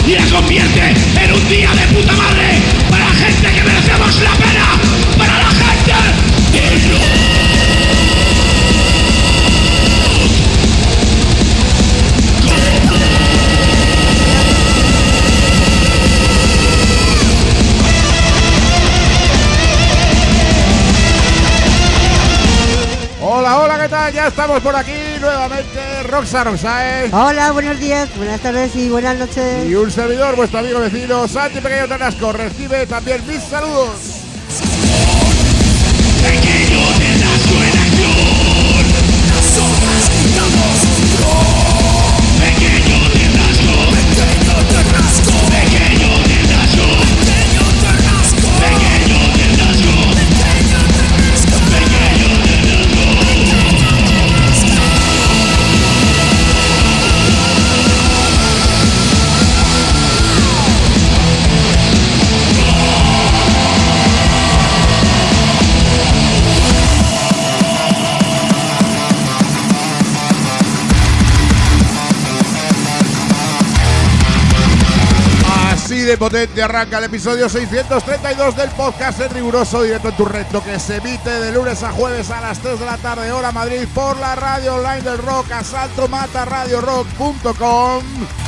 y la convierte en un día de puta madre para la gente que merecemos la pena, para la gente digna. Hola, hola, ¿qué tal? Ya estamos por aquí nuevamente, Roxae. Hola, buenos días, buenas tardes y buenas noches. Y un servidor, vuestro amigo vecino, Santi Pequeño Ternasco, recibe también mis saludos. Pequeño Ternasco en acción. Nosotros quitamos control. Pequeño Ternasco. Pequeño Ternasco. Pequeño Ternasco. Pequeño Ternasco. Pequeño Ternasco. Pequeño Ternasco. Pequeño Ternasco. Así de potente arranca el episodio 632 del podcast en riguroso directo en tu recto, que se emite de lunes a jueves a las 3 de la tarde hora Madrid por la radio online del rock, asaltomataradiorock.com.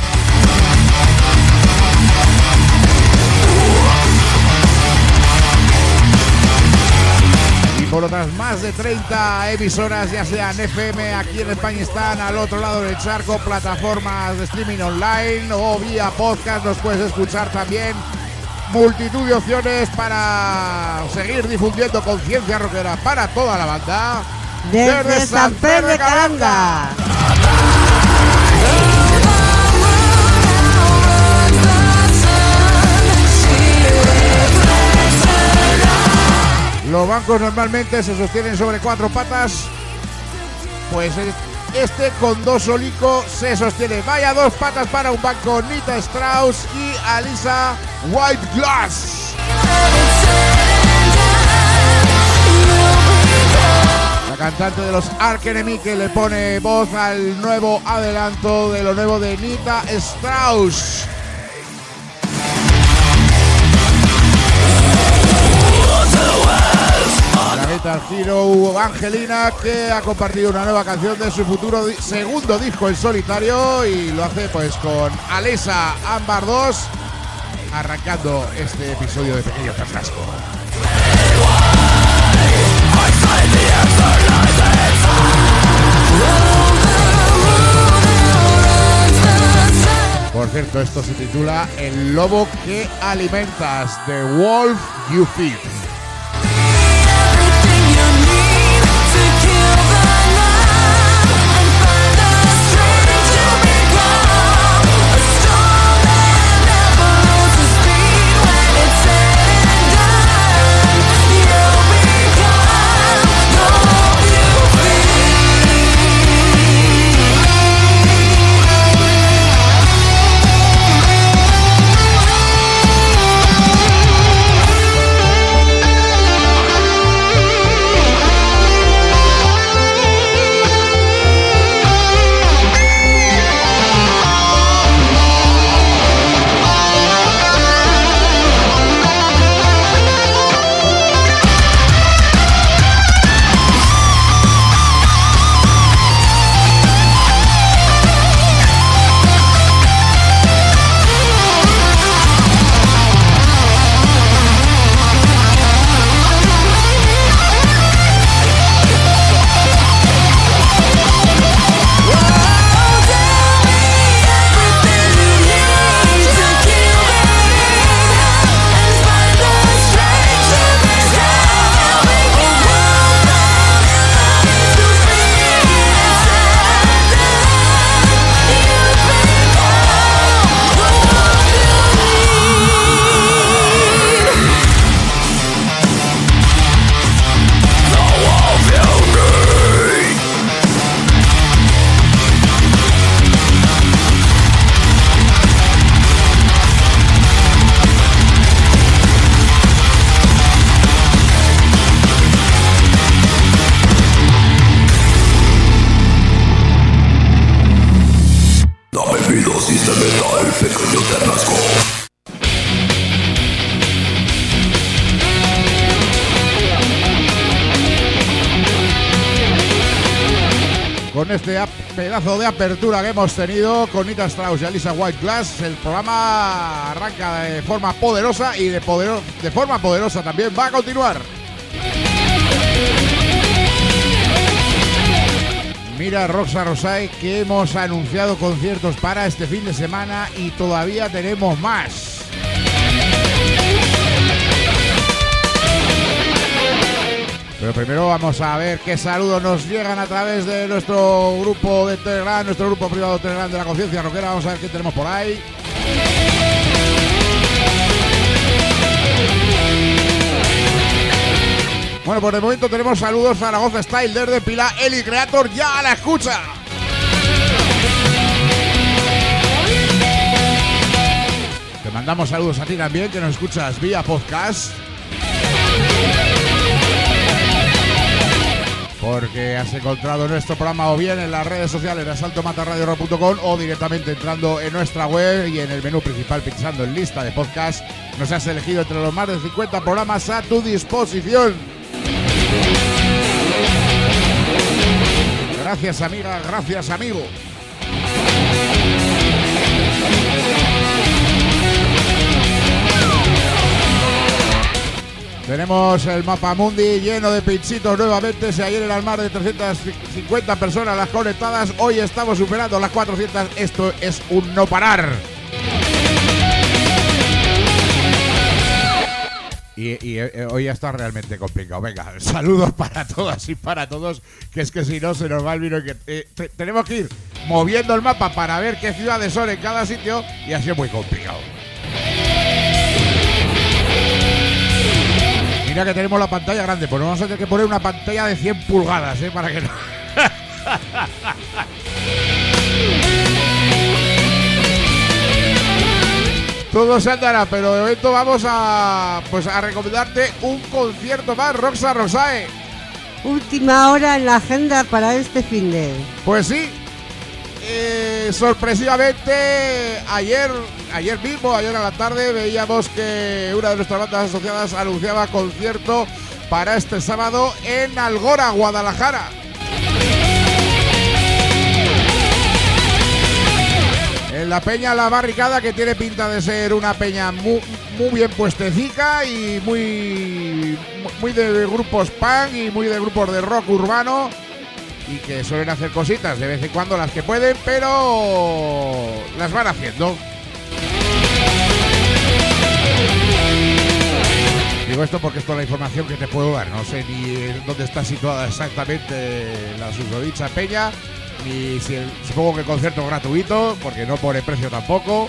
Y por otras más de 30 emisoras, ya sean FM, aquí en España están al otro lado del charco, plataformas de streaming online o vía podcast, nos puedes escuchar también. Multitud de opciones para seguir difundiendo conciencia rockera para toda la banda. Desde San Pedro de Calanga. Los bancos normalmente se sostienen sobre 4 patas, pues este con 2 solicos se sostiene. Vaya 2 patas para un banco. Nita Strauss y Alisa White Glass. La cantante de los Arch Enemy, que le pone voz al nuevo adelanto de lo nuevo de Nita Strauss. La Guitar Hero Angelina, que ha compartido una nueva canción de su futuro segundo disco en solitario, y lo hace pues con Alessa Ámbar 2, arrancando este episodio de Pequeño Ternasco. Por cierto, esto se titula El lobo que alimentas, The Wolf You Feed. Mi dosis de metal, pequeño te rasgo. Con este pedazo de apertura que hemos tenido con Nita Strauss y Alisa White Glass, el programa arranca de forma poderosa y de forma poderosa también va a continuar. Mira, Roxa Rosay, que hemos anunciado conciertos para este fin de semana y todavía tenemos más. Pero primero vamos a ver qué saludos nos llegan a través de nuestro grupo de Telegram, nuestro grupo privado de Telegram de la Conciencia Rockera. Vamos a ver qué tenemos por ahí. Bueno, por el momento tenemos saludos Zaragoza Style desde Pilar, Eli Creator ya a la escucha. Te mandamos saludos a ti también, que nos escuchas vía podcast. Porque has encontrado nuestro programa o bien en las redes sociales de asaltomatarradiorock.com o directamente entrando en nuestra web y en el menú principal pinchando en lista de podcast. Nos has elegido entre los más de 50 programas a tu disposición. Gracias, amiga, gracias, amigo. Tenemos el mapa mundi lleno de pinchitos nuevamente. Si ayer eran más de 350 personas las conectadas, hoy estamos superando las 400. Esto es un no parar. Y hoy ya está realmente complicado. Venga, saludos para todas y para todos, que es que si no se nos va el vino. Tenemos que ir moviendo el mapa para ver qué ciudades son en cada sitio y ha sido muy complicado. Mira que tenemos la pantalla grande, pues vamos a tener que poner una pantalla de 100 pulgadas, para que no... Todo se andará, pero de momento vamos a recomendarte un concierto más, Roxa Rosay. Última hora en la agenda para este finde. Pues sí, sorpresivamente ayer a la tarde veíamos que una de nuestras bandas asociadas anunciaba concierto para este sábado en Algora, Guadalajara. En la peña La Barricada, que tiene pinta de ser una peña muy bien puestecica y muy de grupos punk y muy de grupos de rock urbano. Y que suelen hacer cositas de vez en cuando las que pueden, pero las van haciendo. Digo esto porque esto es la información que te puedo dar. No sé ni dónde está situada exactamente la susodicha peña, ni si supongo que el concierto es gratuito, porque no pone precio tampoco.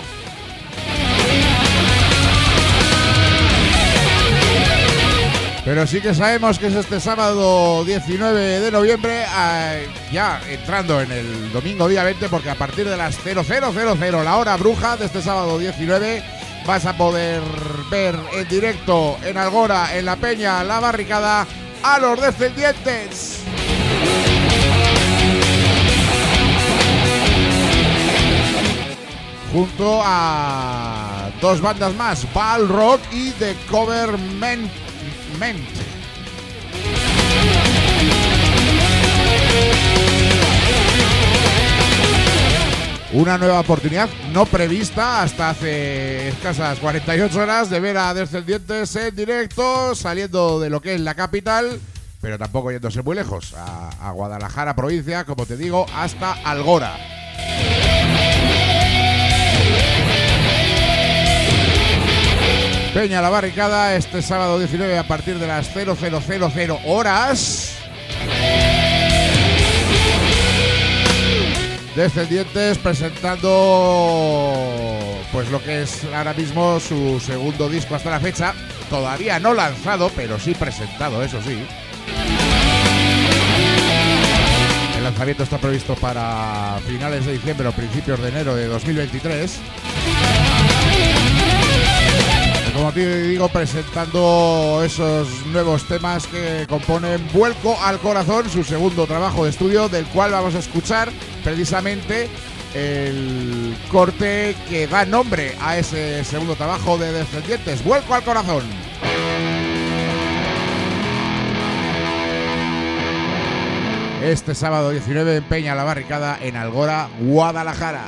Pero sí que sabemos que es este sábado 19 de noviembre, ya entrando en el domingo día 20, porque a partir de las 00:00, la hora bruja de este sábado 19, vas a poder ver en directo en Algora, en la peña La Barricada, a Los Descendientes. Junto a dos bandas más, Ball Rock y The Coverment. Una nueva oportunidad no prevista hasta hace escasas 48 horas de ver a Descendientes en directo, saliendo de lo que es la capital, pero tampoco yéndose muy lejos, a Guadalajara, provincia, como te digo, hasta Algora. Peña La Barricada, este sábado 19 a partir de las 00:00 horas. Descendientes presentando pues lo que es ahora mismo su segundo disco hasta la fecha. Todavía no lanzado, pero sí presentado, eso sí. El lanzamiento está previsto para finales de diciembre o principios de enero de 2023. Como te digo, presentando esos nuevos temas que componen Vuelco al Corazón, su segundo trabajo de estudio, del cual vamos a escuchar precisamente el corte que da nombre a ese segundo trabajo de Descendientes, Vuelco al Corazón. Este sábado 19 en Peña la Barricada, en Algora, Guadalajara.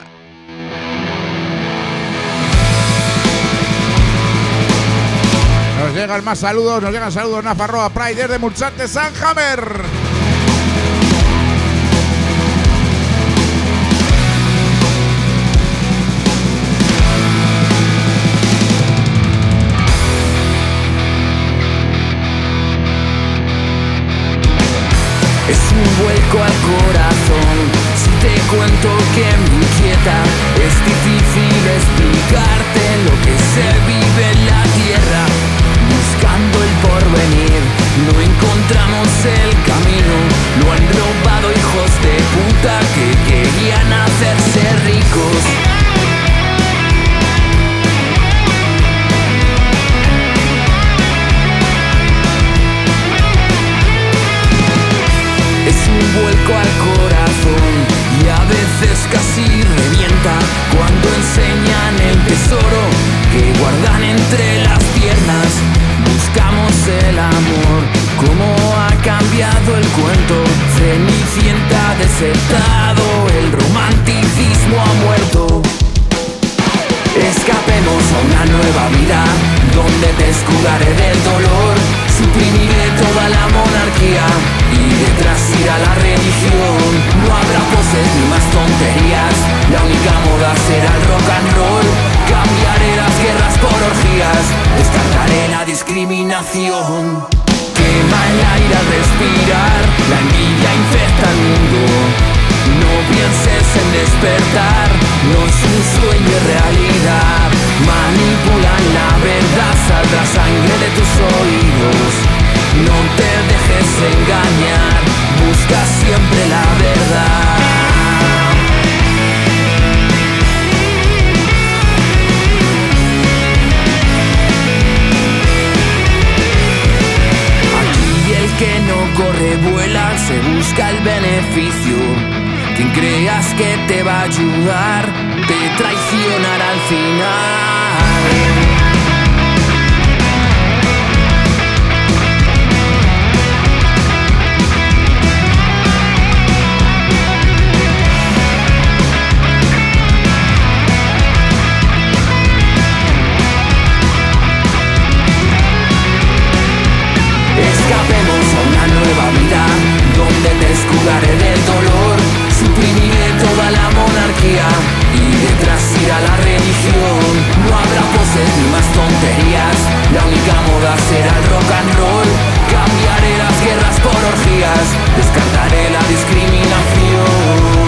Nos llegan más saludos, Nafarroa Pride desde Mulsantes, Sanhammer. Es un vuelco al corazón, si te cuento que me inquieta, es difícil explicarte lo que se vive en la tierra. Buscando el porvenir, no encontramos el camino, lo han robado hijos de puta que querían hacerse ricos. Vuelco al corazón y a veces casi revienta cuando enseñan el tesoro que guardan entre las piernas. Buscamos el amor, cómo ha cambiado el cuento. Cenicienta desertado, el romanticismo ha muerto. Escapemos a una nueva vida donde te escudaré del dolor. Suprimiré toda la monarquía y detrás irá la religión. No habrá poses ni más tonterías, la única moda será el rock and roll. Cambiaré las guerras por orgías, descartaré la discriminación. Quema el aire al respirar, la envidia infecta el mundo. No pienses en despertar, no es un sueño, es realidad. Manipulan la verdad, saldrá sangre de tus oídos. No te dejes engañar, busca siempre la verdad. Aquí el que no corre vuela, se busca el beneficio. Quien creas que te va a ayudar, te traicionará al final. Escapemos a una nueva vida donde te escudaré del dolor. Suprimiré toda la monarquía y detrás irá la religión. No habrá poses ni más tonterías, la única moda será el rock and roll. Cambiaré las guerras por orgías, descartaré la discriminación.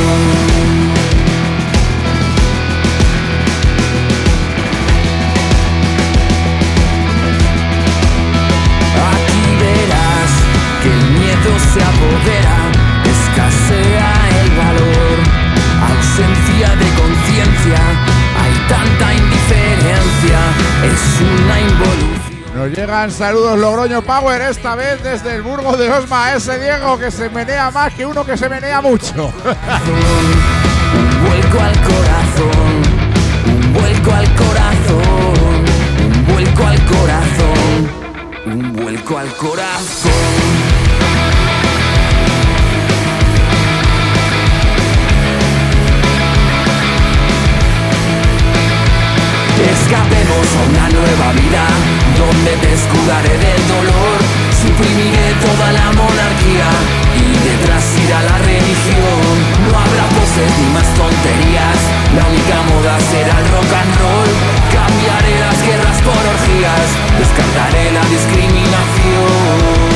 Aquí verás que el miedo se apodera, escasea el valor, ausencia de conciencia, hay tanta indiferencia, es una involución. Nos llegan saludos Logroño Power, esta vez desde el Burgo de Osma, ese Diego que se menea más que uno que se menea mucho. Un vuelco al corazón, un vuelco al corazón, un vuelco al corazón, un vuelco al corazón. Escapemos a una nueva vida donde te escudaré del dolor. Suprimiré toda la monarquía y detrás irá la religión. No habrá poses ni más tonterías, la única moda será el rock and roll. Cambiaré las guerras por orgías, descartaré la discriminación.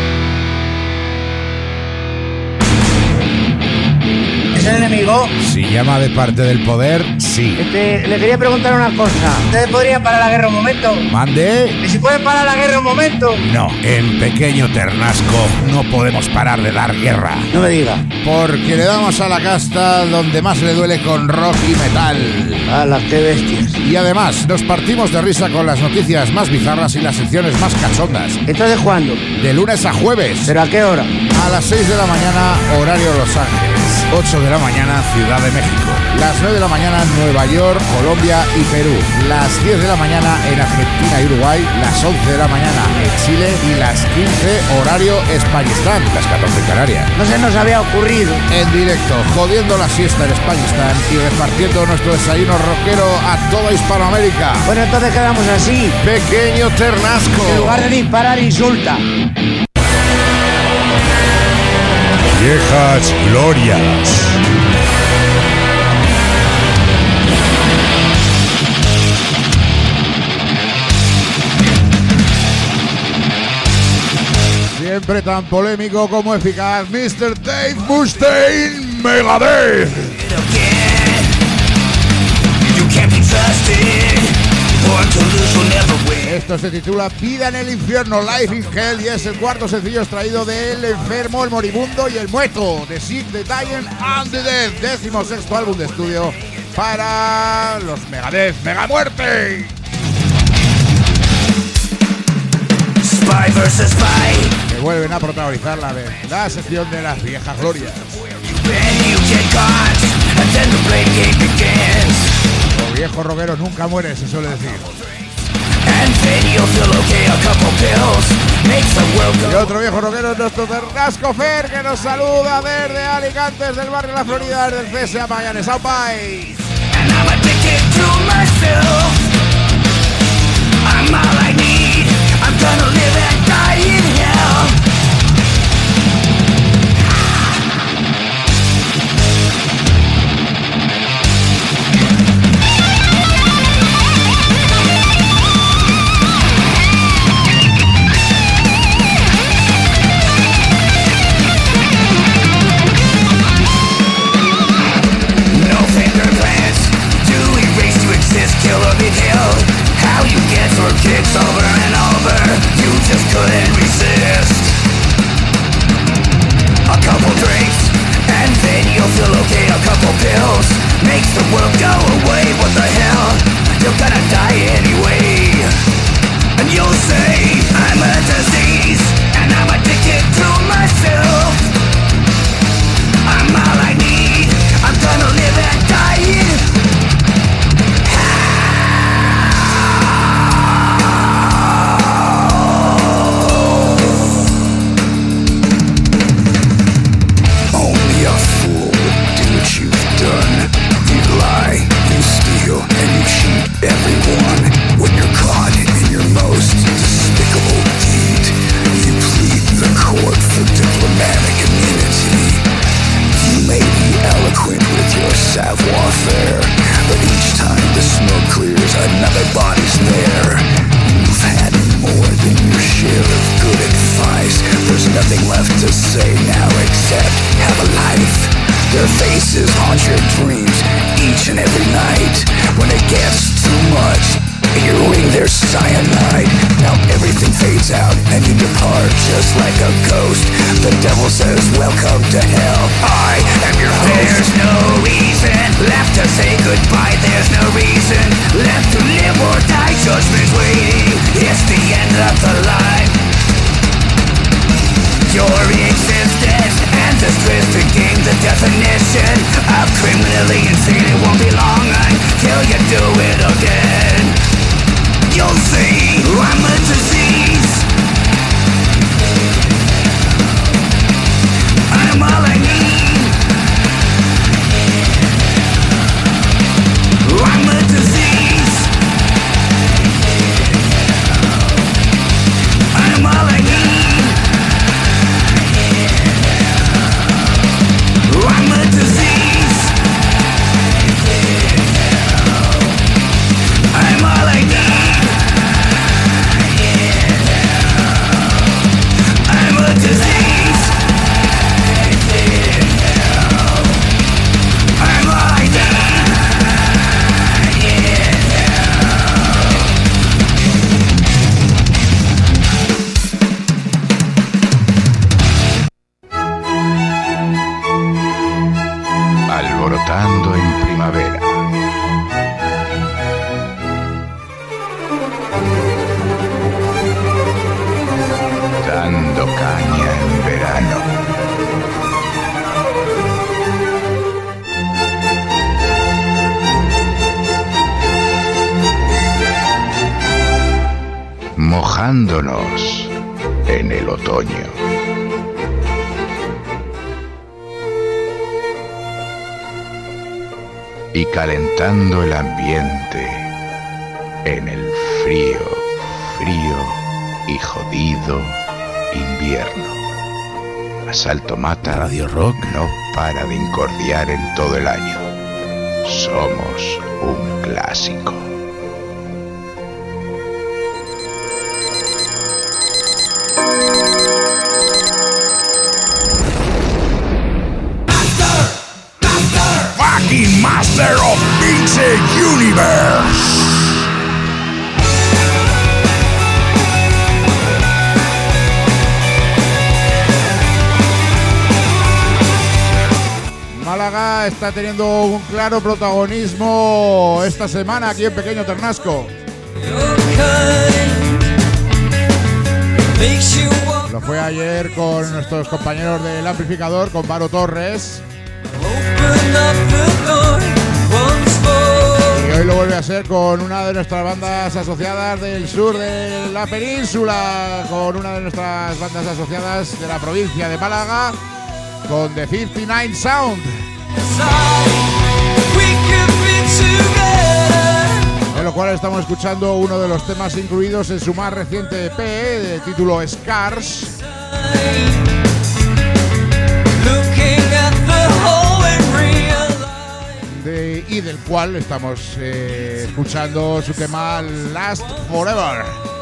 ¿Es el enemigo? Si Llama de parte del poder, sí. Le quería preguntar una cosa. ¿Ustedes podrían parar la guerra un momento? ¿Mande? ¿Y si pueden parar la guerra un momento? No, en Pequeño Ternasco no podemos parar de dar guerra. No me diga. Porque le damos a la casta donde más le duele con rock y metal. ¡Hala, qué bestias! Y además, nos partimos de risa con las noticias más bizarras y las secciones más cachondas. ¿Entonces cuándo? De lunes a jueves. ¿Pero a qué hora? A las 6 de la mañana, horario Los Ángeles. 8 de la mañana, Ciudad de México. Las 9 de la mañana, Nueva York, Colombia y Perú. Las 10 de la mañana en Argentina y Uruguay. Las 11 de la mañana en Chile. Y las 15, horario Españistán. Las 14 en Canarias. No se nos había ocurrido. En directo, jodiendo la siesta en Españistán y repartiendo nuestro desayuno rockero a toda Hispanoamérica. Bueno, entonces quedamos así. Pequeño Ternasco. En lugar de disparar, insulta. Viejas glorias. Siempre tan polémico como eficaz, Mr. Dave Mustaine, Megadeth. Esto se titula Vida en el Infierno, Life in Hell, y es el cuarto sencillo extraído de El Enfermo, El Moribundo y El Muerto, The Sick, The Dying and The Dead, 16º álbum de estudio para los Megadeth, Mega Muerte. Spy vs. Spy. Que vuelven a protagonizar la sección de las viejas glorias. Los viejos rockeros nunca mueren, se suele decir. Y otro viejo rockero es nuestro Ternasco Fer, que nos saluda desde Alicante, desde el barrio de la Florida, desde el CSA Magallanes. ¡Au país! I'm all I need. I'm gonna live and die in hell. No finger plans to erase, to exist, kill or be killed. How you get your kicks over and over, you just couldn't resist. A couple drinks, and then you'll feel okay. A couple pills, makes the world go away. What the hell, you're gonna die anyway. And you'll say, I'm a disease, and I'm addicted to myself. I'm all I need, I'm gonna live and die in everyone. When you're caught in your most despicable deed, you plead the court for diplomatic immunity. You may be eloquent with your savoir-faire, but each time the smoke clears, another body's there. You've had more than your share of good advice. There's nothing left to say now except have a life. Their faces haunt your dreams each and every night. When it gets too much, in your ring there's cyanide. Now everything fades out and you depart just like a ghost. The devil says welcome to hell, I am your host. There's no reason left to say goodbye. There's no reason left to live or die. Judgment's waiting, it's the end of the line. Your existence and this twisted game, the definition of criminally insane. It won't be long until you do it again. You'll see, I'm a disease. I'm all I need. I'm a disease. mojándonos en el otoño. Y calentando el ambiente en el frío y jodido invierno. Asalto Mata Radio Rock no para de incordiar en todo el año. Somos un clásico. Fucking Master of Pixel Universe. Málaga está teniendo un claro protagonismo esta semana aquí en Pequeño Ternasco. Lo fue ayer con nuestros compañeros del amplificador, con Varo Torres. Y hoy lo vuelve a ser con una de nuestras bandas asociadas del sur de la península, con una de nuestras bandas asociadas de la provincia de Málaga, con The 59 Sound. En lo cual estamos escuchando uno de los temas incluidos en su más reciente EP de título Scars. Y del cual estamos escuchando su tema Last Forever.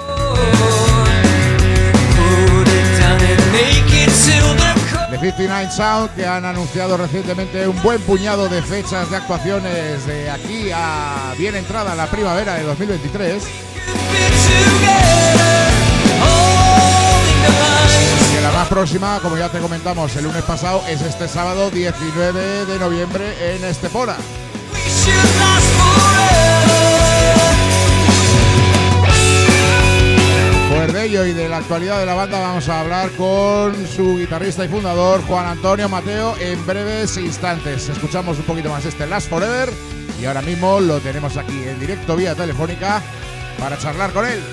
The 59 Sound, que han anunciado recientemente un buen puñado de fechas de actuaciones de aquí a bien entrada la primavera de 2023. Que la más próxima, como ya te comentamos el lunes pasado, es este sábado 19 de noviembre en Estepona. Pues de ello y de la actualidad de la banda vamos a hablar con su guitarrista y fundador, Juan Antonio Mateo, en breves instantes. Escuchamos un poquito más este Last Forever y ahora mismo lo tenemos aquí en directo vía telefónica para charlar con él.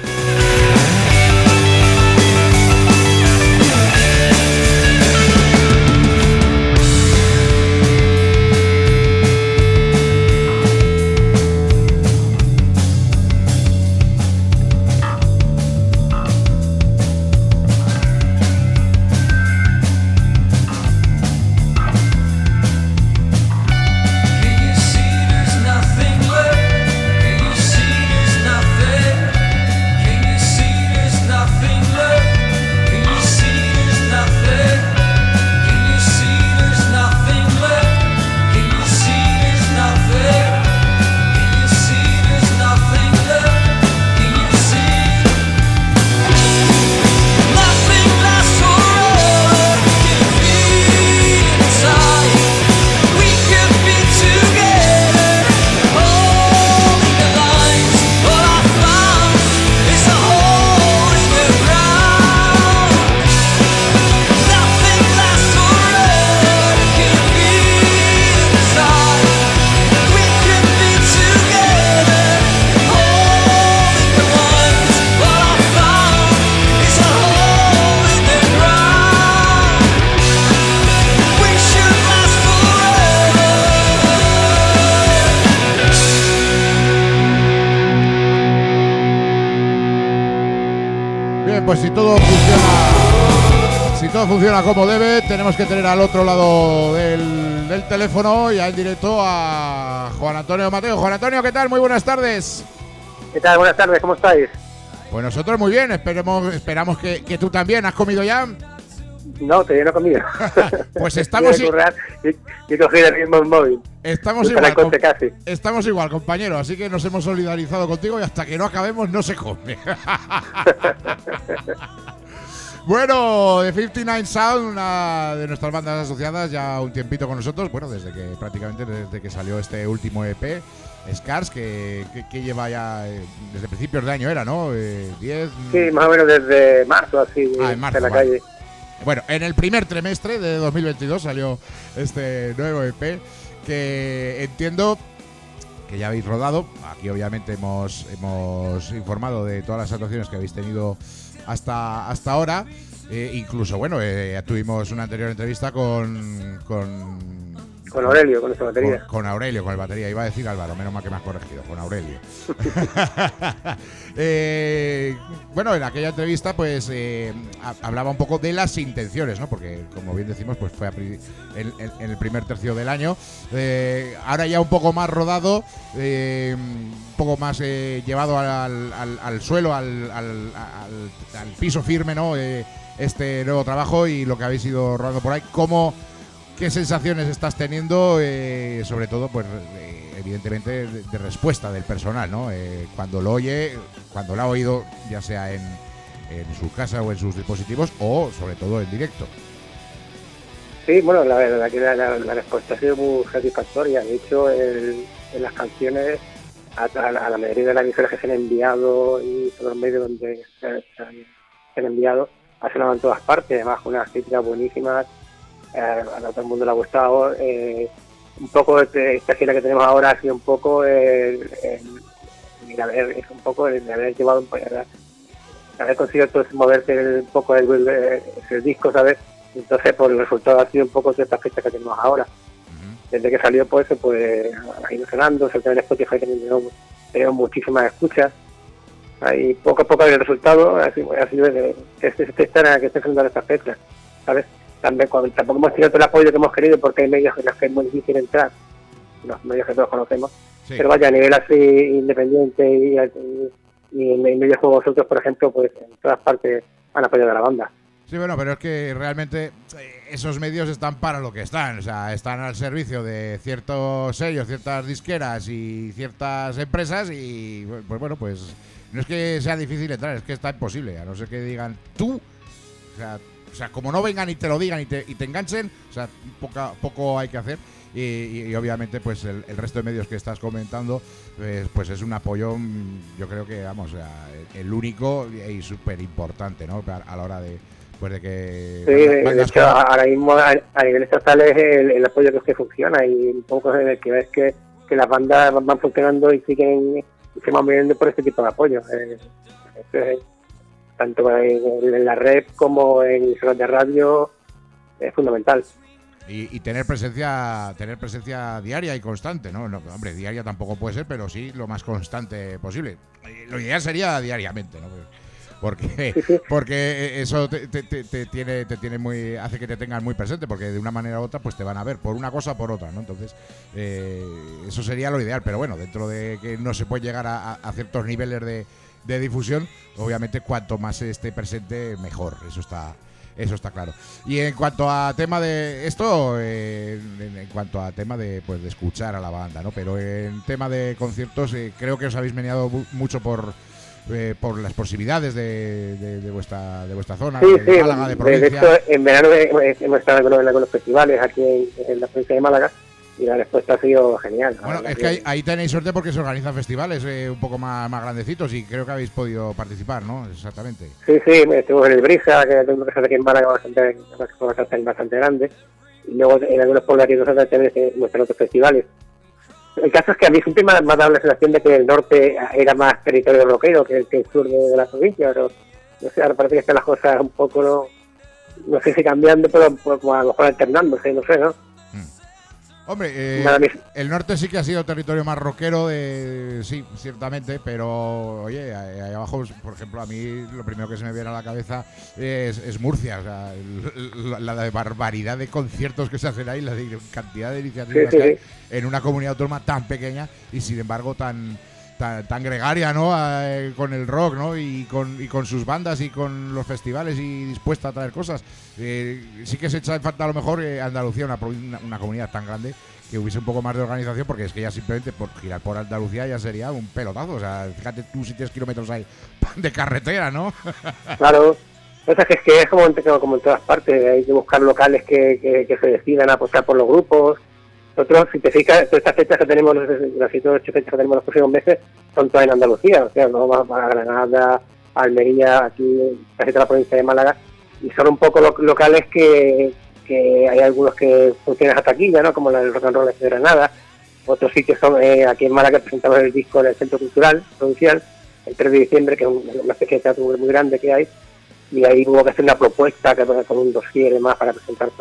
Pues si todo funciona como debe, tenemos que tener al otro lado del teléfono, ya en directo, a Juan Antonio Mateo. Juan Antonio, ¿qué tal? Muy buenas tardes. ¿Qué tal? Buenas tardes, ¿cómo estáis? Pues nosotros muy bien, esperamos que tú también. ¿Has comido ya? No, todavía no he comido. Pues estamos y cogí el mismo móvil. Estamos igual, compañero, así que nos hemos solidarizado contigo y hasta que no acabemos no se come. Bueno, The 59 Sound, una de nuestras bandas asociadas, ya un tiempito con nosotros, bueno, desde que salió este último EP, Scars, que lleva ya desde principios de año era, ¿no? 10. Sí, más o menos desde marzo, así, en marzo, en la calle. Bueno, en el primer trimestre de 2022 salió este nuevo EP que entiendo ya habéis rodado. Aquí obviamente hemos informado de todas las actuaciones que habéis tenido hasta ahora. Incluso, bueno, tuvimos una anterior entrevista con Aurelio, con esa batería. Con Aurelio, con el batería. Iba a decir Álvaro, menos mal que me has corregido, con Aurelio. Bueno, en aquella entrevista pues hablaba un poco de las intenciones, ¿no? Porque, como bien decimos, pues fue en el primer tercio del año. Ahora ya un poco más rodado, un poco más llevado al suelo, al piso firme, ¿no? Este nuevo trabajo y lo que habéis ido rodando por ahí. ¿Qué sensaciones estás teniendo, sobre todo, pues evidentemente, de respuesta del personal, ¿no? Cuando lo oye, cuando lo ha oído, ya sea en su casa o en sus dispositivos, o sobre todo en directo? Sí, bueno, la verdad que la respuesta ha sido muy satisfactoria. De hecho, en las canciones, a la mayoría de las emisoras que se han enviado y todos los medios donde se han enviado, ha sonado en todas partes, además con unas críticas buenísimas. A todo el mundo le ha gustado. Un poco esta gira que tenemos ahora ha sido un poco el haber llevado, haber conseguido todo moverse un poco el disco, ¿sabes? Entonces, pues el resultado ha sido un poco de esta fecha que tenemos ahora. Desde que salió, pues ha ido sonando, sobre todo en Spotify tenemos muchísimas escuchas. Ahí poco a poco el resultado ha sido que esté sonando esta fecha, ¿sabes? También tampoco hemos tenido todo el apoyo que hemos querido, porque hay medios en los que es muy difícil entrar, los medios que todos conocemos, sí. Pero vaya, a nivel así independiente y en medios como vosotros, por ejemplo, pues en todas partes han apoyado a la banda. Sí, bueno, pero es que realmente esos medios están para lo que están, o sea, están al servicio de ciertos sellos, ciertas disqueras y ciertas empresas y, pues bueno, pues no es que sea difícil entrar, es que está imposible, a no ser que digan tú, o sea, como no vengan y te lo digan y te enganchen, o sea, poco hay que hacer. Y obviamente pues el resto de medios que estás comentando pues es un apoyo, yo creo que vamos, el único y súper importante, ¿no? A la hora de que sí, de hecho ahora mismo a nivel estatal es el apoyo que funciona, y un poco en el que ves que las bandas van funcionando y se van moviendo por este tipo de apoyo. Tanto en la red como en emisoras de radio es fundamental. Y tener presencia diaria y constante, ¿no? No, hombre, diaria tampoco puede ser, pero sí lo más constante posible. Lo ideal sería diariamente, ¿no? Porque eso te tiene muy, hace que te tengan muy presente, porque de una manera u otra pues te van a ver por una cosa o por otra, ¿no? Entonces eso sería lo ideal, pero bueno, dentro de que no se puede llegar a ciertos niveles de difusión, obviamente cuanto más esté presente mejor, eso está claro. Y en cuanto a tema de esto, en cuanto a tema de escuchar a la banda, ¿no? Pero en tema de conciertos, creo que os habéis meneado mucho por las posibilidades de vuestra zona, de Málaga, de provincia. De hecho, en verano hemos estado con los festivales aquí en la provincia de Málaga, y la respuesta ha sido genial. Bueno, es que ahí tenéis suerte porque se organizan festivales un poco más grandecitos, y creo que habéis podido participar, ¿no? Exactamente. Sí, estuvimos en el Brisa, que es un festival aquí en Málaga bastante grande, y luego en algunos poblados también muestran otros festivales. El caso es que a mí siempre me ha dado la sensación de que el norte era más territorio rockero que el sur de la provincia, pero no sé, ahora parece que están las cosas un poco, no sé si cambiando, pero como a lo mejor alternándose, no sé, ¿no? Hombre, el norte sí que ha sido territorio más rockero, sí, ciertamente, pero oye, ahí abajo, por ejemplo, a mí lo primero que se me viene a la cabeza es Murcia, o sea, la barbaridad de conciertos que se hacen ahí, la cantidad de iniciativas que hay en una comunidad autónoma tan pequeña y sin embargo tan gregaria, ¿no? Con el rock, ¿no? Y con sus bandas y con los festivales y dispuesta a traer cosas. Sí que se echa en falta a lo mejor Andalucía, una comunidad tan grande, que hubiese un poco más de organización, porque es que ya simplemente por girar por Andalucía ya sería un pelotazo. O sea, fíjate tú si 3 kilómetros hay de carretera, ¿no? Claro. O sea, que es como en todas partes, hay que buscar locales que se decidan a apostar por los grupos. Nosotros, si te fijas, todas estas fechas que tenemos, las 7 o 8 fechas que tenemos los próximos meses, son todas en Andalucía. O sea, nos vamos a Granada, a Almería, aquí casi toda la provincia de Málaga, y son un poco locales que hay algunos que funcionan hasta aquí, ¿no? Como el Rock and Roll de Granada, Otros sitios son aquí en Málaga, presentamos el disco en el Centro Cultural Provincial, el 3 de diciembre, que es una especie de teatro muy grande que hay, y ahí hubo que hacer una propuesta con un dossier y demás para presentar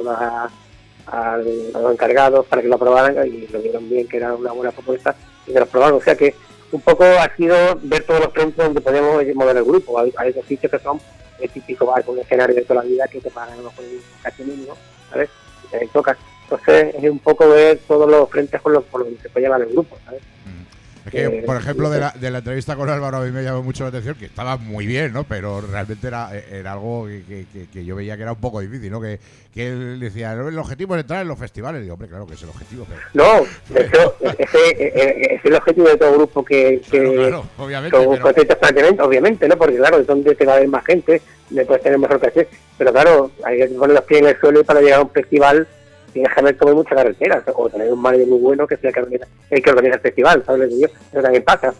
a los encargados para que lo aprobaran, y lo vieron bien, que era una buena propuesta, y que lo aprobaron. O sea que un poco ha sido ver todos los frentes donde podemos mover el grupo. Hay dos sitios que son el típico bar con un escenario de toda la vida que te pagan con un casi mínimo, ¿sabes? Y también tocas. Entonces es un poco ver todos los frentes por los que se puede llevar el grupo, ¿sabes? Es que, por ejemplo, de la entrevista con Álvaro a mí me llamó mucho la atención, que estaba muy bien, ¿no? Pero realmente era algo que yo veía que era un poco difícil, ¿no? Que él decía, el objetivo es entrar en los festivales. Digo, hombre, claro que es el objetivo. Pero... No, de hecho, ese es el objetivo de todo grupo claro, obviamente. Obviamente, ¿no? Porque, claro, es donde te va a ver más gente, le puedes tener mejor caché. Pero, claro, hay que poner los pies en el suelo y para llegar a un festival tienes que haber tomado mucha carretera, o tener un manager muy bueno que sea el que organiza el festival, ¿sabes? Eso también pasa.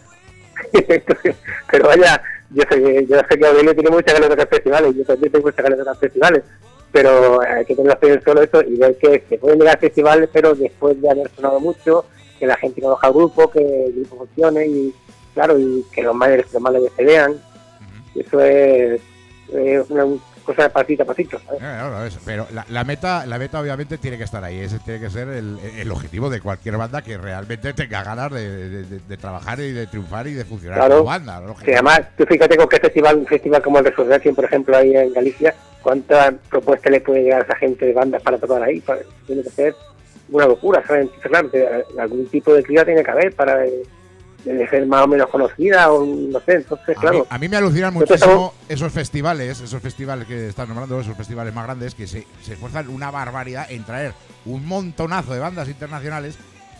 Pero vaya, yo sé que Aurelio tiene muchas ganas de tocar festivales, yo también tengo muchas ganas de tocar festivales, pero hay que tener los pies en el suelo eso y ver que se pueden llegar a festivales, pero después de haber sonado mucho, que la gente conozca el grupo, que el grupo funcione y, claro, y que los managers se vean. Eso es una cosa de pasito a pasito, ¿sabes? Pero la meta obviamente tiene que estar ahí. Ese tiene que ser el objetivo de cualquier banda que realmente tenga ganas de trabajar y de triunfar y de funcionar, claro, como banda. Sí, además, tú fíjate con qué un festival como el Resurrección, por ejemplo, ahí en Galicia, cuántas propuestas le puede llegar a esa gente de bandas para tocar ahí. Tiene que ser una locura, ¿sabes? Entonces, claro, algún tipo de cría tiene que haber para de ser más o menos conocida, o no sé. Entonces, claro, a mí me alucinan muchísimo esos festivales que están nombrando, esos festivales más grandes, que se esfuerzan una barbaridad en traer un montonazo de bandas internacionales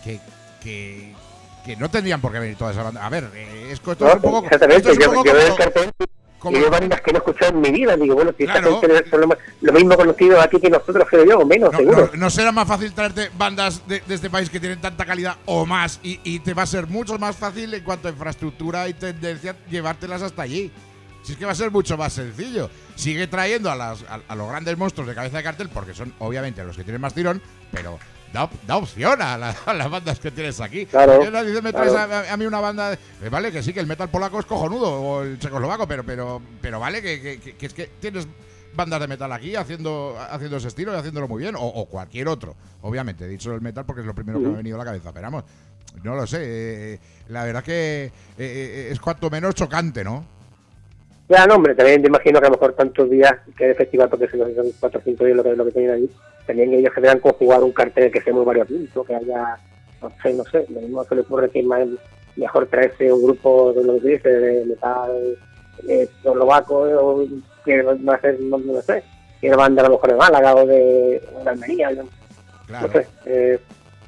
que no tendrían por qué venir todas esas bandas. A ver, esto es un poco... Exactamente, yo veo el cartel y veo bandas que no he escuchado en mi vida. Digo, bueno, si claro, esta gente son lo mismo conocidos aquí que nosotros, creo yo, o menos, seguro. No será más fácil traerte bandas de este país que tienen tanta calidad o más, y te va a ser mucho más fácil en cuanto a infraestructura y tendencia llevártelas hasta allí. Si es que va a ser mucho más sencillo. Sigue trayendo a los grandes monstruos de cabeza de cartel, porque son obviamente los que tienen más tirón, pero da opción a las bandas que tienes aquí. Claro, dice, me traes a mí una banda vale, que sí, que el metal polaco es cojonudo, o el checoslovaco, pero vale, que es que tienes bandas de metal aquí haciendo ese estilo y haciéndolo muy bien, o cualquier otro. Obviamente, he dicho el metal porque es lo primero que me ha venido a la cabeza, pero vamos, no lo sé, la verdad que es cuanto menos chocante, ¿no? Ya, no, hombre, también te imagino que a lo mejor tantos días que de festival, porque son 4 o 5 días lo que tienen allí, también ellos que tengan conjugar un cartel que sea muy variopinto, que haya, no sé, lo mismo se le ocurre que es mejor traerse un grupo de lo que dice, de metal eslovaco, o que va a ser, no sé, que una banda a lo mejor de Málaga o de Almería, claro. No sé.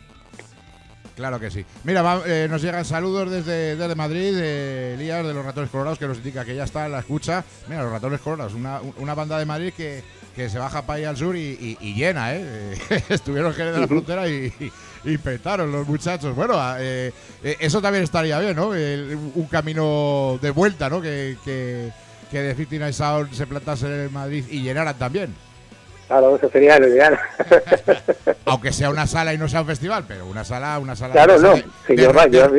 Claro que sí. Mira, nos llegan saludos desde Madrid, Elías de los Ratones Colorados, que nos indica que ya está en la escucha. Mira, los Ratones Colorados, una banda de Madrid que se baja para ahí al sur y llena, ¿eh? Estuvieron en Jerez de la Frontera y petaron los muchachos. Bueno, eso también estaría bien, ¿no? Un camino de vuelta, ¿no? Que de 59 Sound se plantase en Madrid y llenaran también. Claro, eso sería lo ideal. Aunque sea una sala y no sea un festival, pero una sala. Claro, no. Si yo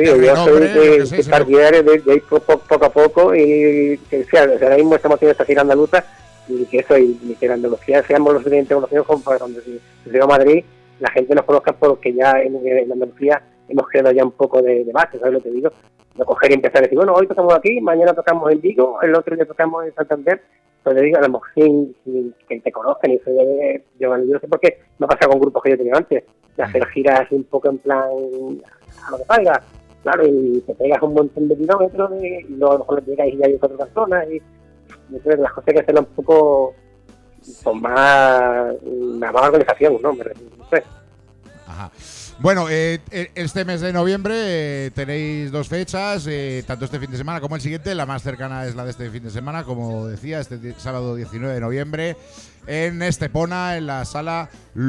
soy partidario de ir poco a poco y que sea, ahora mismo estamos haciendo esta gira andaluza y que eso, y que en Andalucía seamos los suficientes conocidos como para cuando se llega a Madrid la gente nos conozca, porque ya en Andalucía hemos creado ya un poco de base, ¿sabes lo que digo? No coger y empezar a decir, bueno, hoy tocamos aquí, mañana tocamos en Vigo, el otro día tocamos en Santander. Pues le digo, a lo mejor sin que te conozcan, y eso yo no sé por qué me pasa con grupos que yo tenía antes, de hacer giras un poco en plan a lo que salga, claro, y te pegas un montón de kilómetros y luego a lo mejor llegáis y ya hay 4 personas y entonces las cosas hay que hacerlas un poco con más organización, ¿no? No sé. Ajá. Bueno, este mes de noviembre tenéis 2 fechas, tanto este fin de semana como el siguiente. La más cercana es la de este fin de semana, como decía, este sábado 19 de noviembre en Estepona, en la sala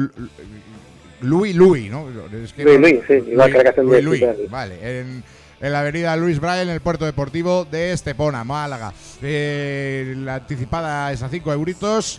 Louis, ¿no? Es que Louis, sí, igual que la canción de Louis, vale, en la avenida Luis Braille, en el puerto deportivo de Estepona, Málaga. La anticipada es a 5 euritos.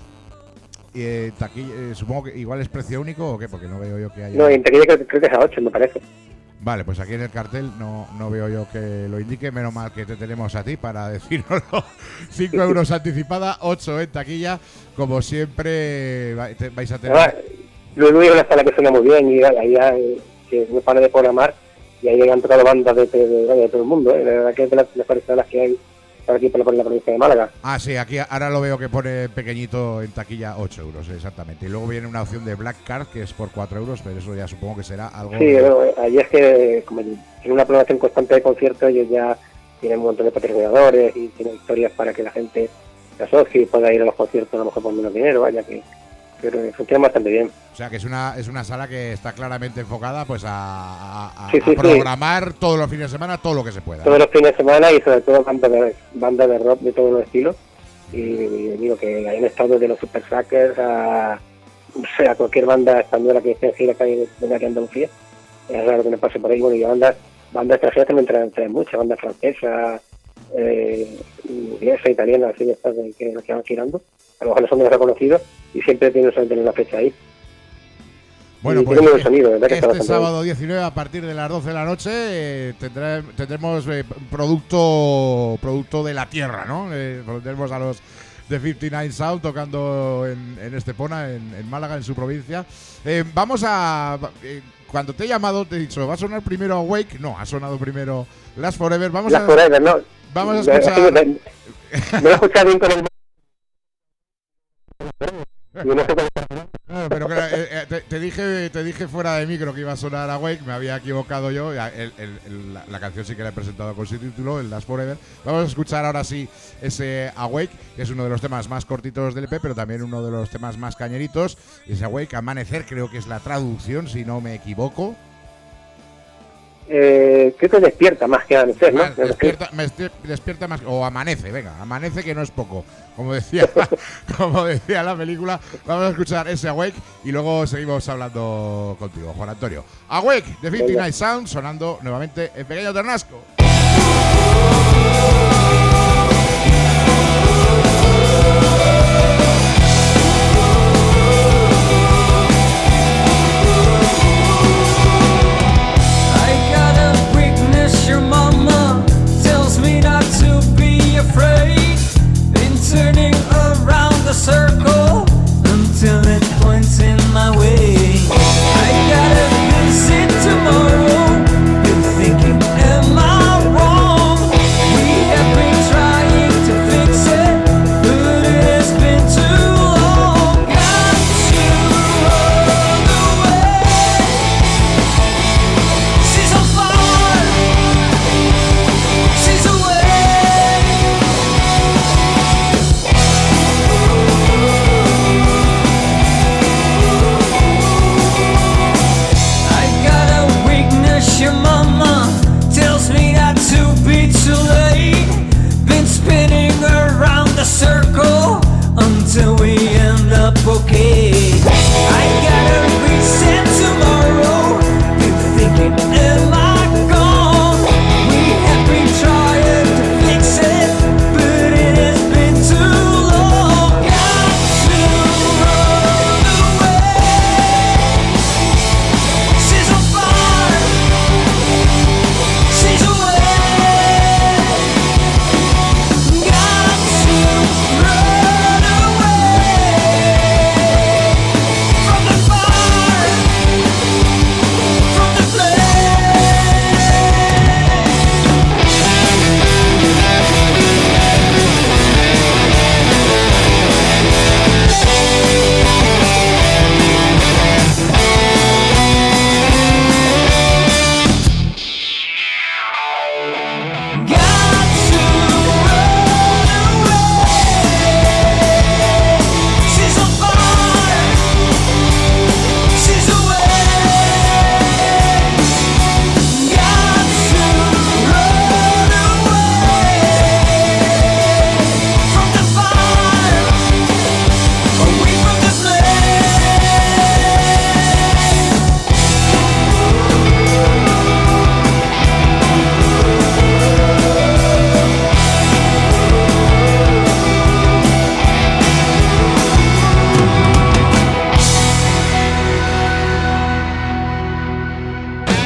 Supongo que igual es precio único o qué, porque no veo yo que haya. No, en taquilla creo que es a 8, me parece. Vale, pues aquí en el cartel no veo yo que lo indique, menos mal que te tenemos a ti para decirnoslo. 5 euros anticipada, 8 en taquilla, como siempre vais a tener... Luego hay una sala que suena muy bien y ahí que no para de programar y ahí han tocado bandas de todo el mundo, La verdad que es de las mejores salas que hay por aquí por la provincia de Málaga. Ah, sí, aquí ahora lo veo que pone pequeñito en taquilla 8 euros, exactamente. Y luego viene una opción de Black Card que es por 4 euros, pero eso ya supongo que será algo... Sí, bueno, ahí es que como tiene una programación constante de conciertos, ellos ya tienen un montón de patrocinadores y tienen historias para que la gente se asocie y pueda ir a los conciertos a lo mejor por menos dinero, vaya que funciona bastante bien. O sea que es una sala que está claramente enfocada pues a Sí, programar todos los fines de semana todo lo que se pueda. Todos los fines de semana y sobre todo bandas de rock de todos los estilos. Y digo que hay un estado de los Super Suckers a cualquier banda española que esté en gira que hay aquí en Andalucía. Es raro que me pase por ahí. Bueno, y bandas extranjeras también traen muchas, bandas francesas, inglesas, italianas, así de estas que van girando. A lo mejor no son de los reconocidos y siempre tienen una fecha ahí. Bueno, y pues tiene sonido, ¿verdad? este sábado 19 a partir de las 12 de la noche tendremos producto de la tierra, ¿no? Tendremos a los de 59 Sound tocando en Estepona, en Málaga, en su provincia. Vamos a... cuando te he llamado te he dicho, ¿va a sonar primero Awake? No, ha sonado primero Last Forever. Forever, ¿no? Vamos a escuchar... Me he escuchado bien con el... Pero te dije fuera de micro que iba a sonar Awake, me había equivocado yo. La canción sí que la he presentado con su título, el Last Forever. Vamos a escuchar ahora sí ese Awake, que es uno de los temas más cortitos del EP, pero también uno de los temas más cañeritos. Ese Awake, Amanecer, creo que es la traducción, si no me equivoco. Creo que despierta más que amanecer, ¿no? Despierta más, o amanece, venga, amanece que no es poco, como decía la película. Vamos a escuchar ese Awake y luego seguimos hablando contigo, Juan Antonio. Awake de 59 Sound sonando nuevamente en Pequeño Ternasco. Your mama tells me not to be afraid, been turning around the circle until it points in my way. I gotta visit tomorrow, been thinking, am I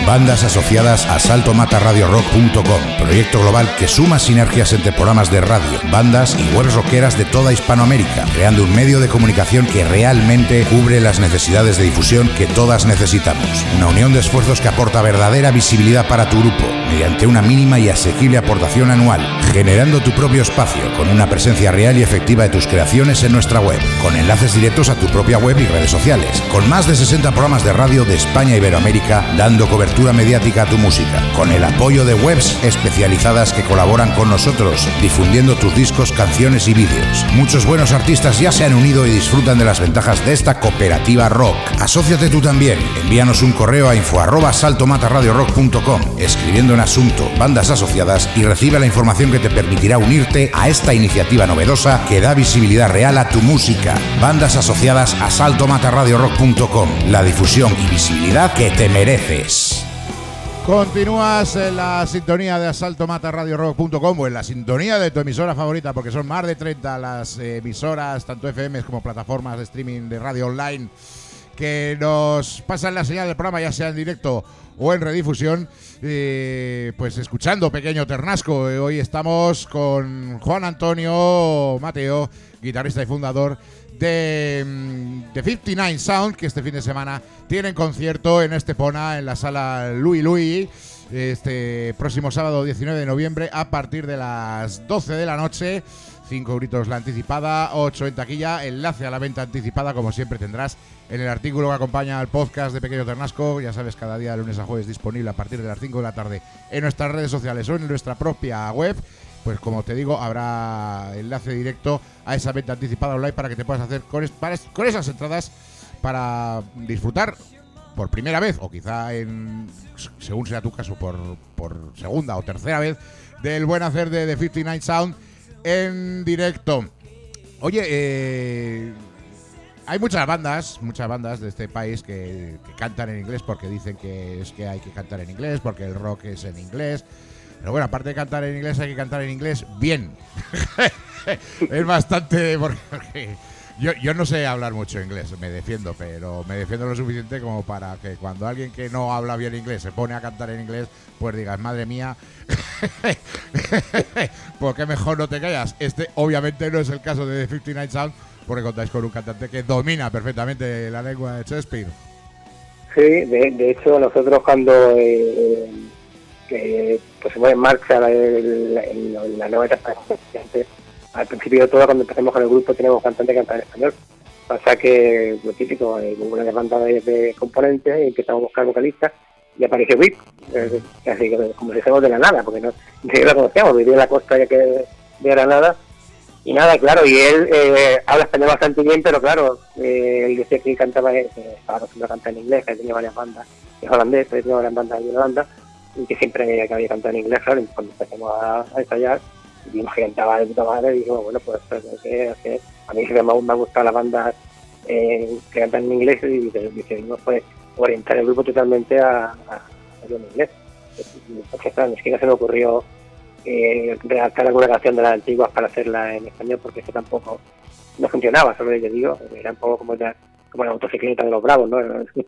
Bandas asociadas a saltomatarradiorock.com, proyecto global que suma sinergias entre programas de radio, bandas y webs rockeras de toda Hispanoamérica, creando un medio de comunicación que realmente cubre las necesidades de difusión que todas necesitamos. Una unión de esfuerzos que aporta verdadera visibilidad para tu grupo, mediante una mínima y asequible aportación anual, generando tu propio espacio con una presencia real y efectiva de tus creaciones en nuestra web, con enlaces directos a tu propia web y redes sociales, con más de 60 programas de radio de España e Iberoamérica dando cobertura mediática a tu música, con el apoyo de webs especializadas que colaboran con nosotros, difundiendo tus discos, canciones y vídeos. Muchos buenos artistas ya se han unido y disfrutan de las ventajas de esta cooperativa rock. Asóciate tú también. Envíanos un correo a info@saltomatarradiorock.com, escribiendo en asunto bandas asociadas, y recibe la información que te permitirá unirte a esta iniciativa novedosa que da visibilidad real a tu música. Bandas asociadas a saltomatarradiorock.com, la difusión y visibilidad que te mereces. Continúas en la sintonía de asaltomatarradiorock.com o en la sintonía de tu emisora favorita, porque son más de 30 las emisoras, tanto FM como plataformas de streaming de radio online, que nos pasan la señal del programa, ya sea en directo o en redifusión, pues escuchando Pequeño Ternasco. Hoy estamos con Juan Antonio Mateo, guitarrista y fundador de 59 Sound, que este fin de semana tienen concierto en Estepona, en la sala Louis Louis, este próximo sábado 19 de noviembre a partir de las 12 de la noche. 5 euritos la anticipada, 8 en taquilla. Enlace a la venta anticipada, como siempre, tendrás en el artículo que acompaña al podcast de Pequeño Ternasco. Ya sabes, cada día de lunes a jueves disponible a partir de las 5 de la tarde en nuestras redes sociales o en nuestra propia web. Pues como te digo, habrá enlace directo a esa venta anticipada online para que te puedas hacer con esas entradas para disfrutar por primera vez, o quizá según sea tu caso, por segunda o tercera vez, del buen hacer de 59 Sound en directo. Oye, hay muchas bandas de este país que cantan en inglés porque dicen que es que hay que cantar en inglés, porque el rock es en inglés. Pero bueno, aparte de cantar en inglés, hay que cantar en inglés bien. Es bastante... Porque yo no sé hablar mucho inglés, me defiendo, pero me defiendo lo suficiente como para que cuando alguien que no habla bien inglés se pone a cantar en inglés, pues digas, madre mía, ¿por qué mejor no te callas? Este obviamente no es el caso de The 59 Sound, porque contáis con un cantante que domina perfectamente la lengua de Shakespeare. Sí, de hecho nosotros cuando... que pues se pone en marcha la nueva etapa. Al principio de todo, cuando empezamos con el grupo, teníamos cantante que cantaba en español. Pasa que lo típico, hubo una banda de componentes y empezamos a buscar vocalistas y apareció VIP, así como si dijéramos de la nada, porque no lo conocíamos, vivía en la costa de Granada. Y nada, claro, y él habla español bastante bien, pero claro, él decía que cantaba, estaba acostumbrado a cantar en inglés, que tenía varias bandas, es holandés, tenía varias bandas de Holanda, y que siempre había cantado en inglés, claro, y cuando empezamos a ensayar, vimos que cantaba de puta madre, y dijimos, bueno, pues que a mí siempre me ha gustado las bandas que cantan en inglés, y decidimos pues orientar el grupo totalmente a hacerlo en inglés. Entonces, claro, es que no se me ocurrió redactar alguna canción de las antiguas para hacerla en español, porque eso tampoco no funcionaba, solo yo digo, era un poco como la motocicleta de los Bravos, ¿no?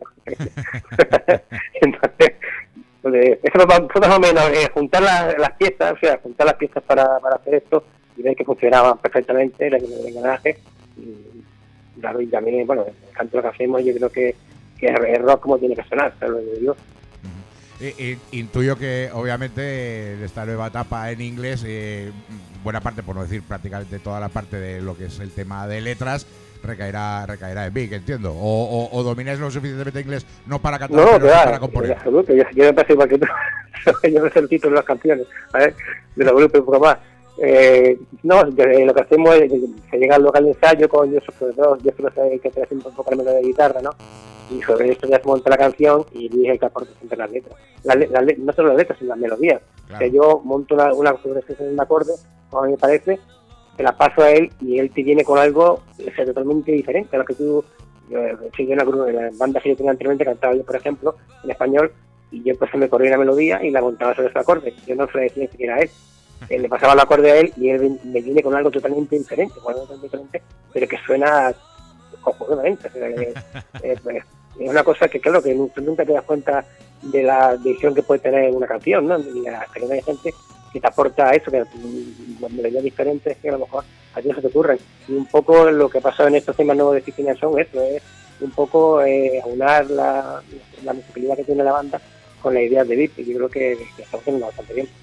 Entonces, eso fue más o menos juntar las piezas, o sea, juntar las piezas para hacer esto y ver que funcionaban perfectamente el engranaje. Y claro, y también, bueno, tanto lo que hacemos, yo creo que es rock como tiene que sonar, ¿sabes lo que digo? Intuyo que obviamente en esta nueva etapa en inglés, buena parte, por no decir prácticamente toda la parte de lo que es el tema de letras, recaerá en Vic, entiendo. O domináis lo suficientemente inglés, no para cantar, no, pero claro, para componer. En absoluto, yo me paso igual que tú. Yo no sé el título de las canciones, ¿sabes? De los grupos un poco más. No, lo que hacemos es que llega al local de ensayo con yo solo sé que estoy haciendo un poco la melodía de guitarra, ¿no? Y sobre esto ya se monta la canción y Luis es el que aporta siempre las letras. No solo las letras, sino las melodías. Claro. Que yo monto una progresión en un acorde, como a mí me parece, te la paso a él y él te viene con algo totalmente diferente a lo que tú... Yo en la banda que yo tenía anteriormente cantaba yo, por ejemplo, en español, y yo pues me corría la melodía y la montaba sobre ese acorde. Yo no se le decía que era él. Le pasaba el acorde a él y él me viene con algo totalmente diferente, pero que suena conjuntamente. es una cosa que claro, que nunca te das cuenta de la visión que puede tener una canción, ¿no? Y hasta que no hay gente que te aporta eso, que melodías diferentes que a lo mejor a ti no se te ocurren. Y un poco lo que ha pasado en estos temas nuevos de Cristina son eso, es un poco aunar la musicalidad que tiene la banda con las ideas de Vip, y yo creo que está haciendo bastante bien.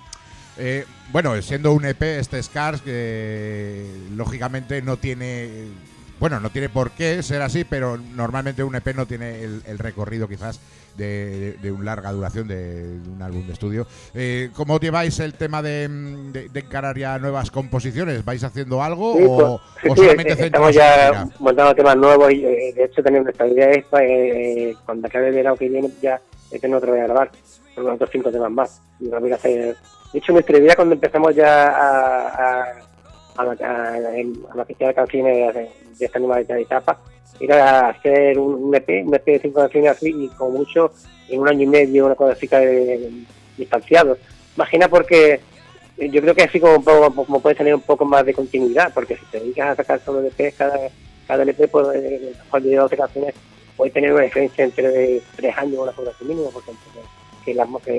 Bueno, siendo un EP, este Scars, que lógicamente no tiene por qué ser así, pero normalmente un EP no tiene el recorrido quizás de una larga duración de un álbum de estudio. ¿Cómo lleváis el tema de encarar ya nuevas composiciones? ¿Vais haciendo algo sí, o solamente estamos ya montando temas nuevos y de hecho tenemos nuestra idea es cuando acabe el verano que viene ya no te voy a grabar por otros 5 temas más. Y no voy a hacer. De hecho, nuestra idea cuando empezamos ya a maquetear canciones de esta nueva etapa era hacer un EP de 5 canciones así, y como mucho en 1 año y medio, una cosa así distanciado. Imagina, porque yo creo que así como puedes tener un poco más de continuidad, porque si te dedicas a sacar solo EP, cada EP pues, de 12 canciones puede tener una diferencia entre 3 años o una cosa así mínimo, porque que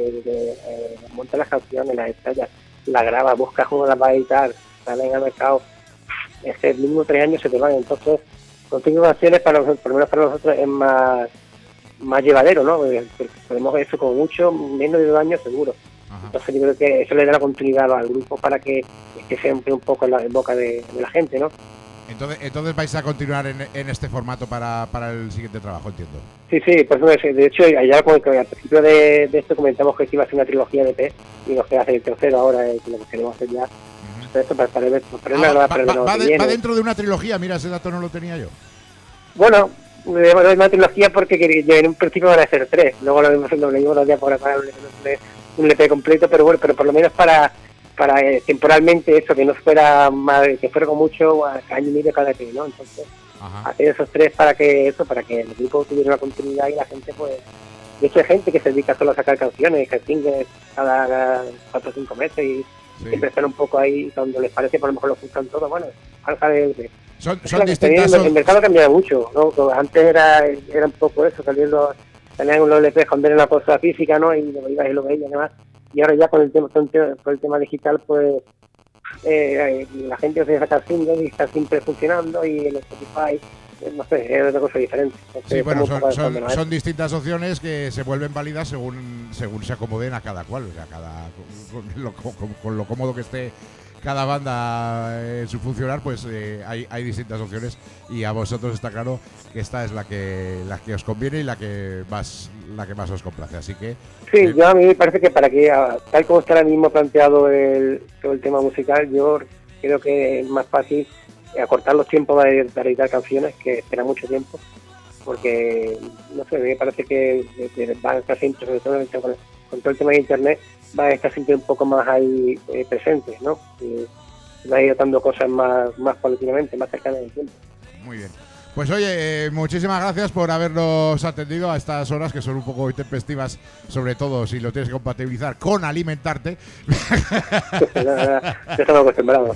montas las canciones, las estallas, las grabas, buscas cómo las vas a editar, salen al mercado, ese mínimo 3 años se te van. Entonces, con 5 canciones, por lo menos para nosotros es más llevadero, ¿no? Porque podemos eso como mucho, menos de 2 años seguro. Ajá. Entonces yo creo que eso le da la continuidad al grupo para que esté siempre un poco en boca de la gente, ¿no? Entonces vais a continuar en este formato para el siguiente trabajo, entiendo. Sí, pues de hecho allá al principio de esto comentamos que iba a ser una trilogía de EP y nos queda hacer el tercero ahora, lo que queremos hacer ya. Esto va dentro de una trilogía, mira, ese dato no lo tenía yo. Bueno, de una trilogía porque en un principio van a ser 3, luego lo mismo los días para un EP completo, pero bueno, pero por lo menos para temporalmente eso, que no fuera más, que fuera con mucho año y medio cada EP, ¿no? Entonces, hacer esos 3 para que el grupo tuviera una continuidad y la gente, pues, de hecho hay gente que se dedica solo a sacar canciones, que singles cada 4 o 5 meses y siempre están un poco ahí cuando les parece, por lo mejor lo buscan todo, bueno, son distintas. El mercado ha cambiado mucho, ¿no? Antes era un poco eso, salían unos LPs cuando era una cosa física, ¿no? Y lo ibas y lo veías y demás. Y ahora ya con el tema digital, pues la gente se saca singles y está siempre funcionando, y el Spotify, no sé, es otra cosa diferente. Entonces, sí, bueno, son distintas opciones que se vuelven válidas según se acomoden a cada cual, o sea, con lo cómodo que esté cada banda en su funcionar, pues hay distintas opciones, y a vosotros está claro que esta es la que os conviene y la que más os complace, así que sí, yo a mí me parece que para que tal como está ahora mismo planteado todo el tema musical, yo creo que es más fácil acortar los tiempos para editar canciones, que espera mucho tiempo, porque no sé, me parece que van a estar siempre, sobre todo con todo el tema de internet, va a estar siempre un poco más ahí presentes, ¿no? Va a ir dando cosas más paulatinamente, más cercanas del tiempo. Muy bien. Pues oye, muchísimas gracias por habernos atendido a estas horas que son un poco intempestivas, sobre todo si lo tienes que compatibilizar con alimentarte. Ya estamos acostumbrados.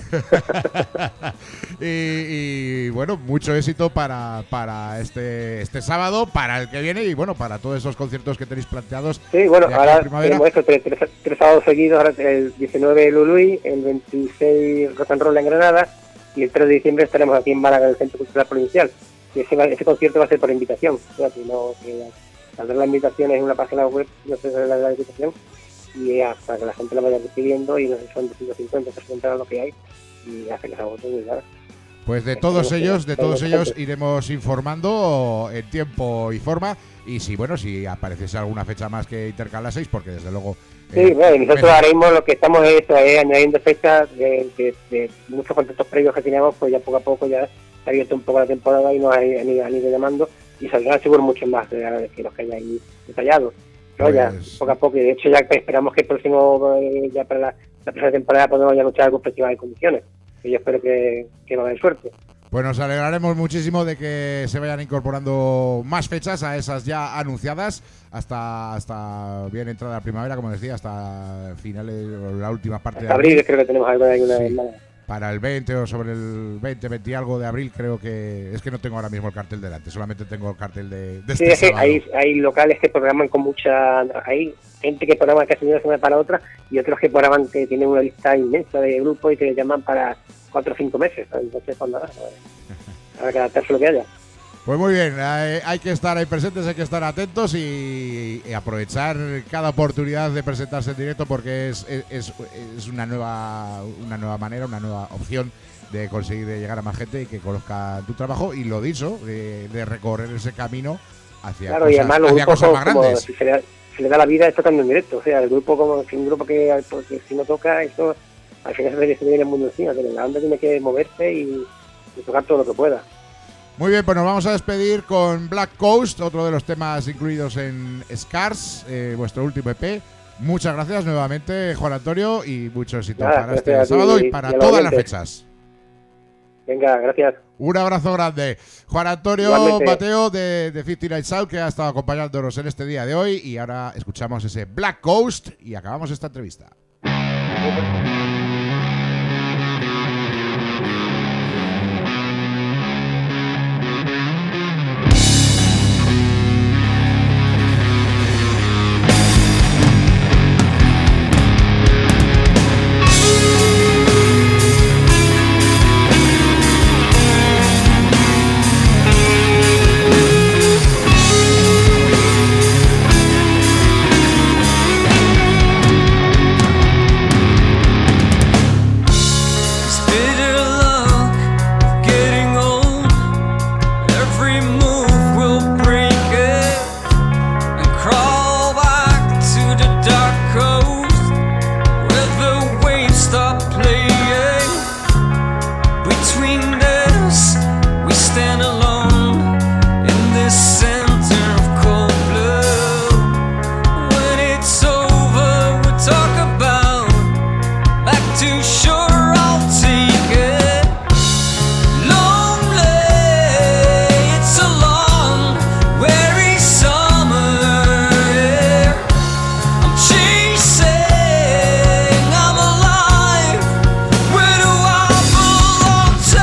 y bueno, mucho éxito para este sábado, para el que viene y bueno, para todos esos conciertos que tenéis planteados. Sí, bueno, ahora tenemos esto, tres sábados seguidos, ahora el 19 Luluy, el 26 Rock and Roll en Granada y el 3 de diciembre estaremos aquí en Málaga, en el Centro Cultural Provincial. Y ese concierto va a ser por invitación, o sea, saldrá la invitación en una página web, no sé la invitación, y hasta que la gente la vaya recibiendo, y no sé, son 250, 300 lo que hay, y hace que se agote muy claro. Pues de todos ellos iremos informando en tiempo y forma, y si apareciese alguna fecha más que intercalaseis, porque desde luego... Sí, bueno, nosotros ahora mismo lo que estamos es añadiendo fechas de muchos contactos previos que teníamos, pues ya poco a poco ya se ha abierto un poco la temporada y nos han ido llamando, y saldrán seguro muchos más que los que hay ahí detallados. ¿No? Pues... ya poco a poco, y de hecho ya esperamos que el próximo, ya para la próxima temporada podemos ya luchar con festivales de condiciones, y yo espero que va a haber suerte. Pues nos alegraremos muchísimo de que se vayan incorporando más fechas a esas ya anunciadas hasta bien entrada la primavera, como decía, hasta finales o la última parte hasta de abril. Creo que tenemos alguna para el 20 o sobre el 20 y algo de abril, creo que... Es que no tengo ahora mismo el cartel delante, solamente tengo el cartel de Sí, este es que sábado. hay locales que programan con mucha... Hay gente que programa casi de una semana para otra y otros que programan que tienen una lista inmensa de grupos y que llaman para 4 o 5 meses. Entonces, pues nada, habrá que adaptarse a lo que haya. Pues muy bien, hay que estar ahí presentes, hay que estar atentos y aprovechar cada oportunidad de presentarse en directo, porque es una nueva manera, una nueva opción de conseguir llegar a más gente y que conozca tu trabajo, y lo dicho, de recorrer ese camino hacia Claro, y además los hacia grupos cosas más como grandes. si se le da la vida es tocando en directo. O sea, el grupo como si un grupo que si no toca, eso al final se le viene el mundo encima, pero la banda tiene que moverse y tocar todo lo que pueda. Muy bien, pues nos vamos a despedir con Black Coast, otro de los temas incluidos en Scars, vuestro último EP. Muchas gracias nuevamente, Juan Antonio, y mucho éxito para este sábado y para todas las fechas. Venga, gracias. Un abrazo grande. Juan Antonio Igualmente. Mateo de 59 South, que ha estado acompañándonos en este día de hoy, y ahora escuchamos ese Black Coast y acabamos esta entrevista. Where do I belong to?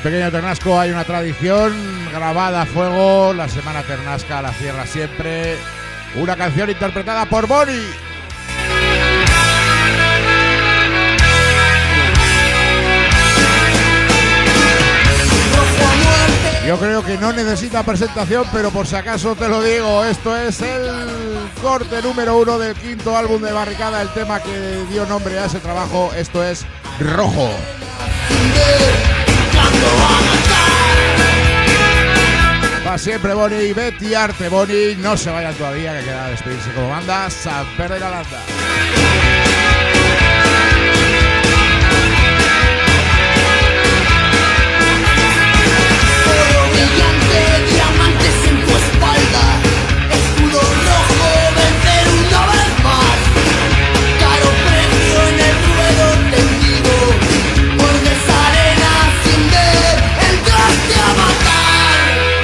Pequeño Ternasco hay una tradición grabada a fuego. La semana ternasca la cierra siempre una canción interpretada por Bonnie. Yo creo que no necesita presentación, pero por si acaso te lo digo, esto es el corte número 1 del quinto álbum de Barricada, el tema que dio nombre a ese trabajo, esto es Rojo. Va siempre Bonnie, Betty Arte Bonnie, no se vayan todavía, que queda despedirse como banda, San Pedro de la Landa. Diamantes en tu espalda, escudo rojo, vencer una vez más. Caro precio en el ruedo tendido, bordes arena sin ver, entraste a matar.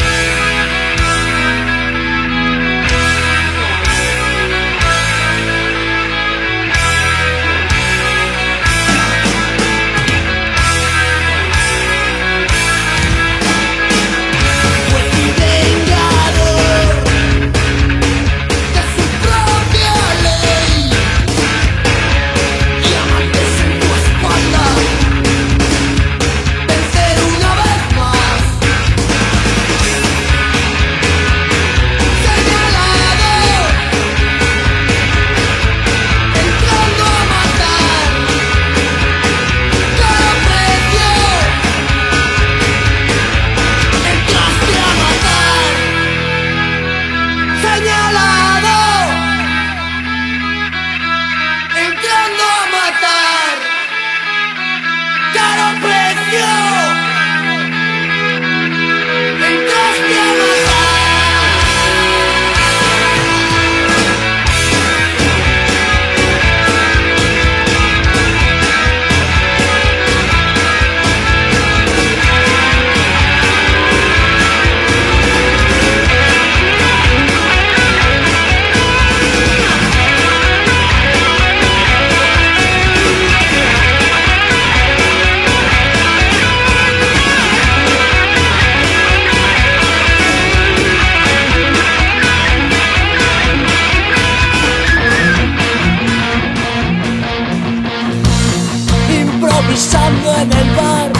En el bar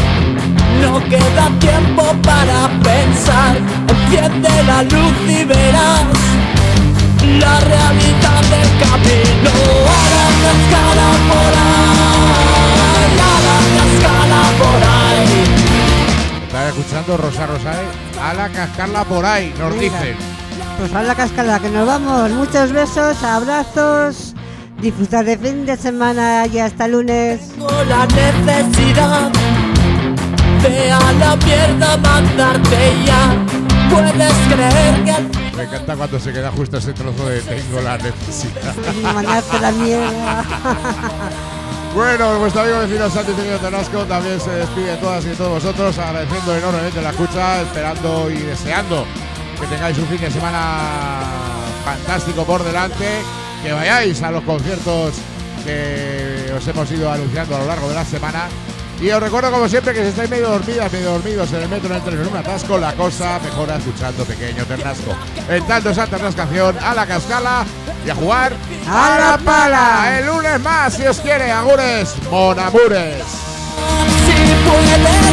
no queda tiempo para pensar. Enciende la luz y verás la realidad del camino. A la cascada por ahí, a la cascada por ahí. Estás escuchando Rosa Rosay, a la cascarla por ahí, nos dicen. Pues a la cascada que nos vamos. Muchos besos, abrazos. Disfrutar de fin de semana y hasta lunes. Tengo la necesidad de a la mierda mandarte ya. Puedes creer que... Me encanta cuando se queda justo ese trozo de tengo la necesidad. Mandarte la mierda. Bueno, vuestro amigo vecino Santi Pequeño Ternasco también se despide de todas y de todos vosotros, agradeciendo enormemente la escucha, esperando y deseando que tengáis un fin de semana fantástico por delante. Que vayáis a los conciertos que os hemos ido anunciando a lo largo de la semana. Y os recuerdo, como siempre, que si estáis medio dormidos en el metro, en el tren, en un atasco, la cosa mejora escuchando Pequeño Ternasco. En tanto esa ternascación, a la cascala y a jugar a la pala. El lunes más, si os quiere, agures, monamures. Si puedes